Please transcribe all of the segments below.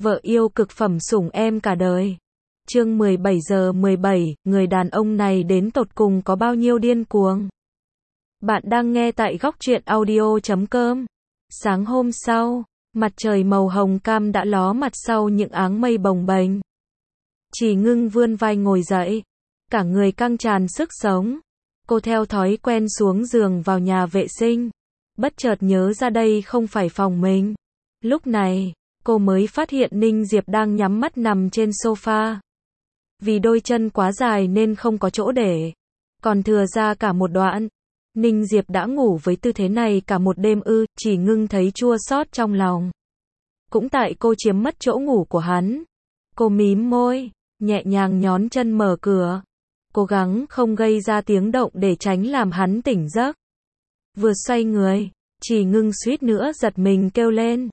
Vợ yêu cực phẩm sủng em cả đời. Chương 17 giờ 17, người đàn ông này đến tột cùng có bao nhiêu điên cuồng. Bạn đang nghe tại góc truyện audio.com. Sáng hôm sau, mặt trời màu hồng cam đã ló mặt sau những áng mây bồng bềnh. Chỉ Ngưng vươn vai ngồi dậy, cả người căng tràn sức sống. Cô theo thói quen xuống giường vào nhà vệ sinh, bất chợt nhớ ra đây không phải phòng mình. Lúc này, cô mới phát hiện Ninh Diệp đang nhắm mắt nằm trên sofa. Vì đôi chân quá dài nên không có chỗ để, còn thừa ra cả một đoạn. Ninh Diệp đã ngủ với tư thế này cả một đêm ư? Chỉ Ngưng thấy chua xót trong lòng. Cũng tại cô chiếm mất chỗ ngủ của hắn. Cô mím môi, nhẹ nhàng nhón chân mở cửa, cố gắng không gây ra tiếng động để tránh làm hắn tỉnh giấc. Vừa xoay người, Chỉ Ngưng suýt nữa giật mình kêu lên.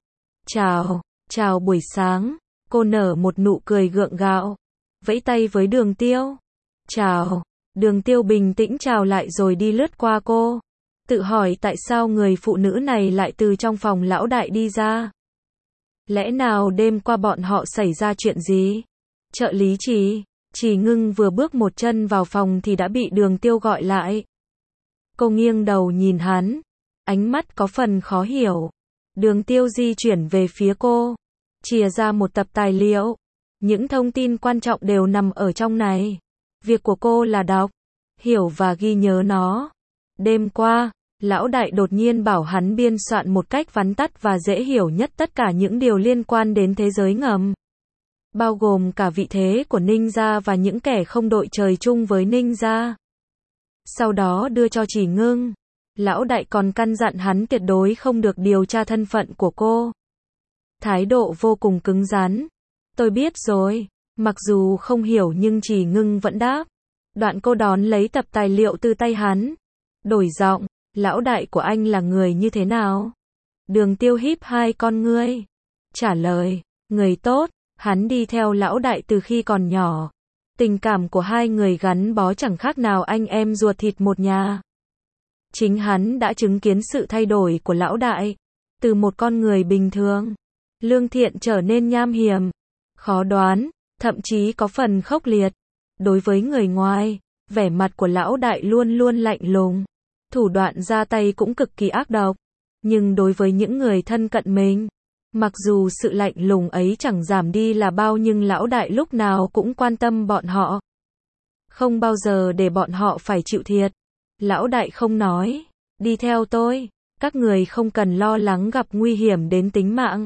Chào buổi sáng. Cô nở một nụ cười gượng gạo, vẫy tay với Đường Tiêu. Chào. Đường Tiêu bình tĩnh chào lại rồi đi lướt qua cô, tự hỏi tại sao người phụ nữ này lại từ trong phòng lão đại đi ra. Lẽ nào đêm qua bọn họ xảy ra chuyện gì? Trợ lý Chỉ Ngưng vừa bước một chân vào phòng thì đã bị Đường Tiêu gọi lại. Cô nghiêng đầu nhìn hắn, ánh mắt có phần khó hiểu. Đường Tiêu di chuyển về phía cô, chìa ra một tập tài liệu. Những thông tin quan trọng đều nằm ở trong này. Việc của cô là đọc, hiểu và ghi nhớ nó. Đêm qua, lão đại đột nhiên bảo hắn biên soạn một cách vắn tắt và dễ hiểu nhất tất cả những điều liên quan đến thế giới ngầm, bao gồm cả vị thế của Ninh gia và những kẻ không đội trời chung với Ninh gia. Sau đó đưa cho Chỉ Ngưng. Lão đại còn căn dặn hắn tuyệt đối không được điều tra thân phận của cô. Thái độ vô cùng cứng rắn. Tôi biết rồi. Mặc dù không hiểu nhưng Chỉ Ngưng vẫn đáp. Đoạn cô đón lấy tập tài liệu từ tay hắn, đổi giọng. Lão đại của anh là người như thế nào? Đường Tiêu híp hai con ngươi, trả lời. Người tốt. Hắn đi theo lão đại từ khi còn nhỏ. Tình cảm của hai người gắn bó chẳng khác nào anh em ruột thịt một nhà. Chính hắn đã chứng kiến sự thay đổi của lão đại, từ một con người bình thường, lương thiện trở nên nham hiểm, khó đoán, thậm chí có phần khốc liệt. Đối với người ngoài, vẻ mặt của lão đại luôn luôn lạnh lùng, thủ đoạn ra tay cũng cực kỳ ác độc. Nhưng đối với những người thân cận mình, mặc dù sự lạnh lùng ấy chẳng giảm đi là bao nhưng lão đại lúc nào cũng quan tâm bọn họ, không bao giờ để bọn họ phải chịu thiệt. Lão đại không nói, đi theo tôi, các người không cần lo lắng gặp nguy hiểm đến tính mạng,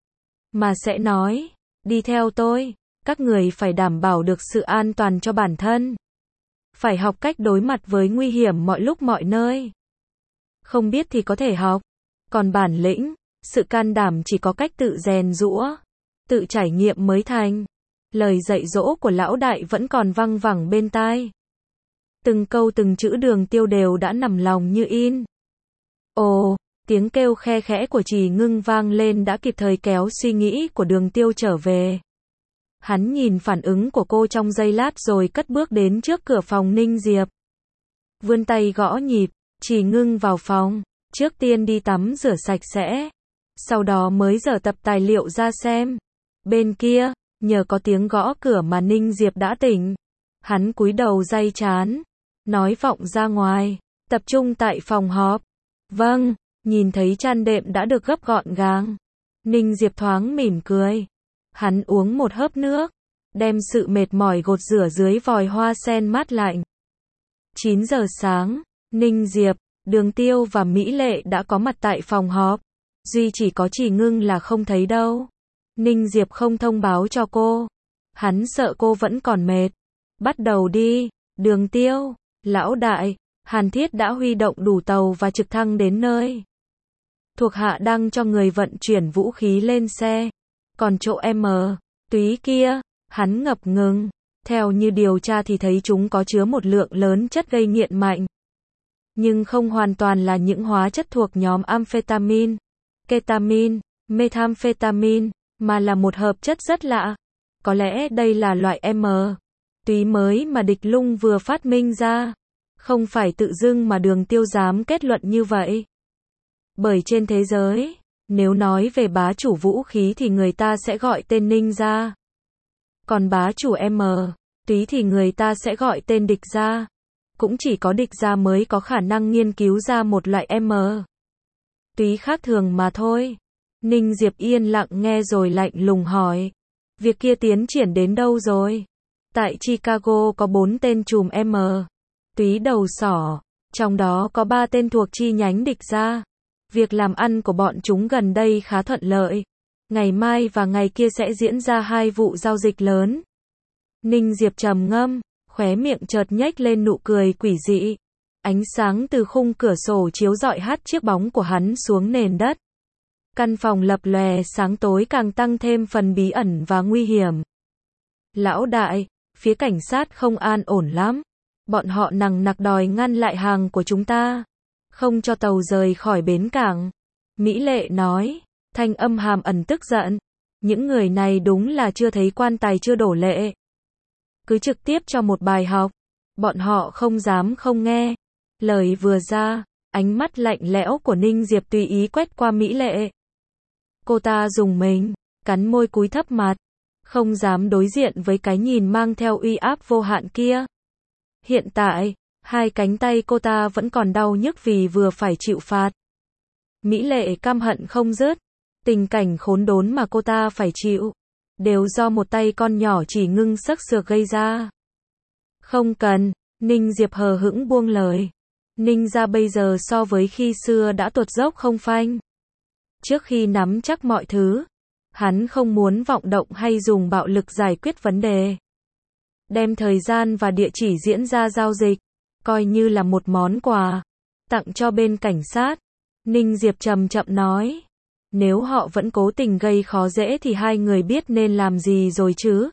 mà sẽ nói, đi theo tôi, các người phải đảm bảo được sự an toàn cho bản thân. Phải học cách đối mặt với nguy hiểm mọi lúc mọi nơi. Không biết thì có thể học, còn bản lĩnh, sự can đảm chỉ có cách tự rèn giũa, tự trải nghiệm mới thành. Lời dạy dỗ của lão đại vẫn còn văng vẳng bên tai. Từng câu từng chữ Đường Tiêu đều đã nằm lòng như in. Ồ, tiếng kêu khe khẽ của Chỉ Ngưng vang lên đã kịp thời kéo suy nghĩ của Đường Tiêu trở về. Hắn nhìn phản ứng của cô trong giây lát rồi cất bước đến trước cửa phòng Ninh Diệp. Vươn tay gõ nhịp. Chỉ Ngưng vào phòng, trước tiên đi tắm rửa sạch sẽ, sau đó mới dở tập tài liệu ra xem. Bên kia, nhờ có tiếng gõ cửa mà Ninh Diệp đã tỉnh. Hắn cúi đầu day trán, nói vọng ra ngoài, tập trung tại phòng họp. Vâng. Nhìn thấy chăn đệm đã được gấp gọn gàng, Ninh Diệp thoáng mỉm cười. Hắn uống một hớp nước, đem sự mệt mỏi gột rửa dưới vòi hoa sen mát lạnh. 9 giờ sáng, Ninh Diệp, Đường Tiêu và Mỹ Lệ đã có mặt tại phòng họp. Duy chỉ có Chỉ Ngưng là không thấy đâu. Ninh Diệp không thông báo cho cô. Hắn sợ cô vẫn còn mệt. Bắt đầu đi. Đường Tiêu, lão đại, Hàn Thiết đã huy động đủ tàu và trực thăng đến nơi. Thuộc hạ đang cho người vận chuyển vũ khí lên xe. Còn chỗ túy kia, hắn ngập ngừng. Theo như điều tra thì thấy chúng có chứa một lượng lớn chất gây nghiện mạnh. Nhưng không hoàn toàn là những hóa chất thuộc nhóm amphetamine, ketamin, methamphetamine, mà là một hợp chất rất lạ. Có lẽ đây là loại túy mới mà địch lung vừa phát minh ra. Không phải tự dưng mà Đường Tiêu dám kết luận như vậy. Bởi trên thế giới, Nếu nói về bá chủ vũ khí thì người ta sẽ gọi tên Ninja. Còn bá chủ túy thì người ta sẽ gọi tên địch gia. Cũng chỉ có địch gia mới có khả năng nghiên cứu ra một loại túy khác thường mà thôi. Ninh Diệp yên lặng nghe rồi lạnh lùng hỏi. Việc kia tiến triển đến đâu rồi? Tại Chicago có 4 tên trùm túy đầu sỏ, trong đó có 3 tên thuộc chi nhánh địch gia. Việc làm ăn của bọn chúng gần đây khá thuận lợi. Ngày mai và ngày kia sẽ diễn ra 2 vụ giao dịch lớn. Ninh Diệp trầm ngâm, khóe miệng chợt nhếch lên nụ cười quỷ dị. Ánh sáng từ khung cửa sổ chiếu rọi hắt chiếc bóng của hắn xuống nền đất. Căn phòng lập lòe sáng tối càng tăng thêm phần bí ẩn và nguy hiểm. Lão đại, phía cảnh sát không an ổn lắm. Bọn họ nằng nặc đòi ngăn lại hàng của chúng ta, không cho tàu rời khỏi bến cảng. Mỹ Lệ nói, thanh âm hàm ẩn tức giận. Những người này đúng là chưa thấy quan tài chưa đổ lệ. Cứ trực tiếp cho một bài học. Bọn họ không dám không nghe. Lời vừa ra, ánh mắt lạnh lẽo của Ninh Diệp tùy ý quét qua Mỹ Lệ. Cô ta rùng mình, cắn môi cúi thấp mặt, không dám đối diện với cái nhìn mang theo uy áp vô hạn kia. Hiện tại, 2 cánh tay cô ta vẫn còn đau nhức vì vừa phải chịu phạt. Mỹ Lệ căm hận không dứt. Tình cảnh khốn đốn mà cô ta phải chịu, đều do một tay con nhỏ chỉ ngưng sắc sược gây ra. Không cần, Ninh Diệp hờ hững buông lời. Ninh gia bây giờ so với khi xưa đã tuột dốc không phanh. Trước khi nắm chắc mọi thứ, hắn không muốn vọng động hay dùng bạo lực giải quyết vấn đề. Đem thời gian và địa chỉ diễn ra giao dịch, coi như là một món quà, tặng cho bên cảnh sát. Ninh Diệp chậm chậm nói. Nếu họ vẫn cố tình gây khó dễ thì 2 người biết nên làm gì rồi chứ.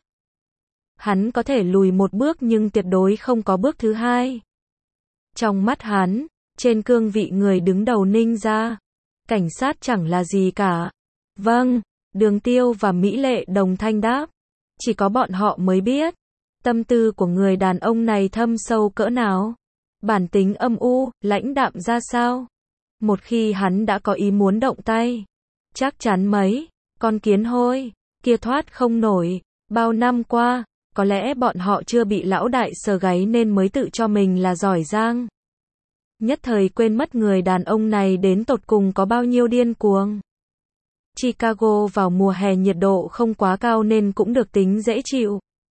Hắn có thể lùi một bước nhưng tuyệt đối không có bước thứ 2. Trong mắt hắn, trên cương vị người đứng đầu Ninh gia, cảnh sát chẳng là gì cả. Vâng, Đường Tiêu và Mỹ Lệ đồng thanh đáp. Chỉ có bọn họ mới biết tâm tư của người đàn ông này thâm sâu cỡ nào, bản tính âm u, lãnh đạm ra sao. Một khi hắn đã có ý muốn động tay, chắc chắn mấy con kiến hôi kia thoát không nổi. Bao năm qua, có lẽ bọn họ chưa bị lão đại sờ gáy nên mới tự cho mình là giỏi giang. Nhất thời quên mất người đàn ông này đến tột cùng có bao nhiêu điên cuồng. Chicago vào mùa hè nhiệt độ không quá cao nên cũng được tính dễ chịu.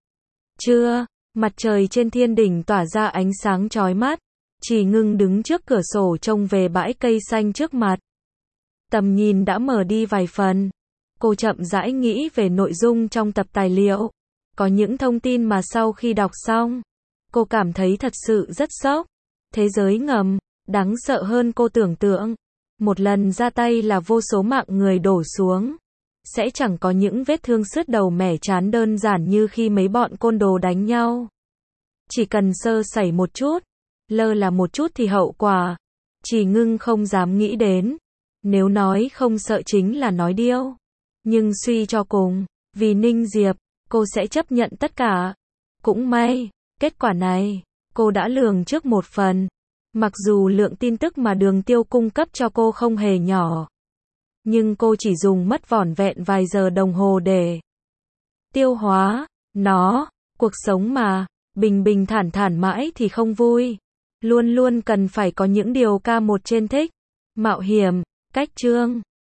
Trưa, mặt trời trên thiên đỉnh tỏa ra ánh sáng chói mắt. Chỉ ngưng đứng trước cửa sổ trông về bãi cây xanh trước mặt. Tầm nhìn đã mở đi vài phần. Cô chậm rãi nghĩ về nội dung trong tập tài liệu. Có những thông tin mà sau khi đọc xong, cô cảm thấy thật sự rất sốc. Thế giới ngầm, đáng sợ hơn cô tưởng tượng. Một lần ra tay là vô số mạng người đổ xuống. Sẽ chẳng có những vết thương sứt đầu mẻ trán đơn giản như khi mấy bọn côn đồ đánh nhau. Chỉ cần sơ sẩy một chút, lơ là một chút thì hậu quả, Chỉ Ngưng không dám nghĩ đến. Nếu nói không sợ chính là nói điêu. Nhưng suy cho cùng, vì Ninh Diệp, cô sẽ chấp nhận tất cả. Cũng may, kết quả này, cô đã lường trước một phần. Mặc dù lượng tin tức mà Đường Tiêu cung cấp cho cô không hề nhỏ, nhưng cô chỉ dùng mất vỏn vẹn vài giờ đồng hồ để tiêu hóa nó. Cuộc sống mà, bình bình thản thản mãi thì không vui. Luôn luôn cần phải có những điều K1 trên thích. Mạo hiểm, cách chương.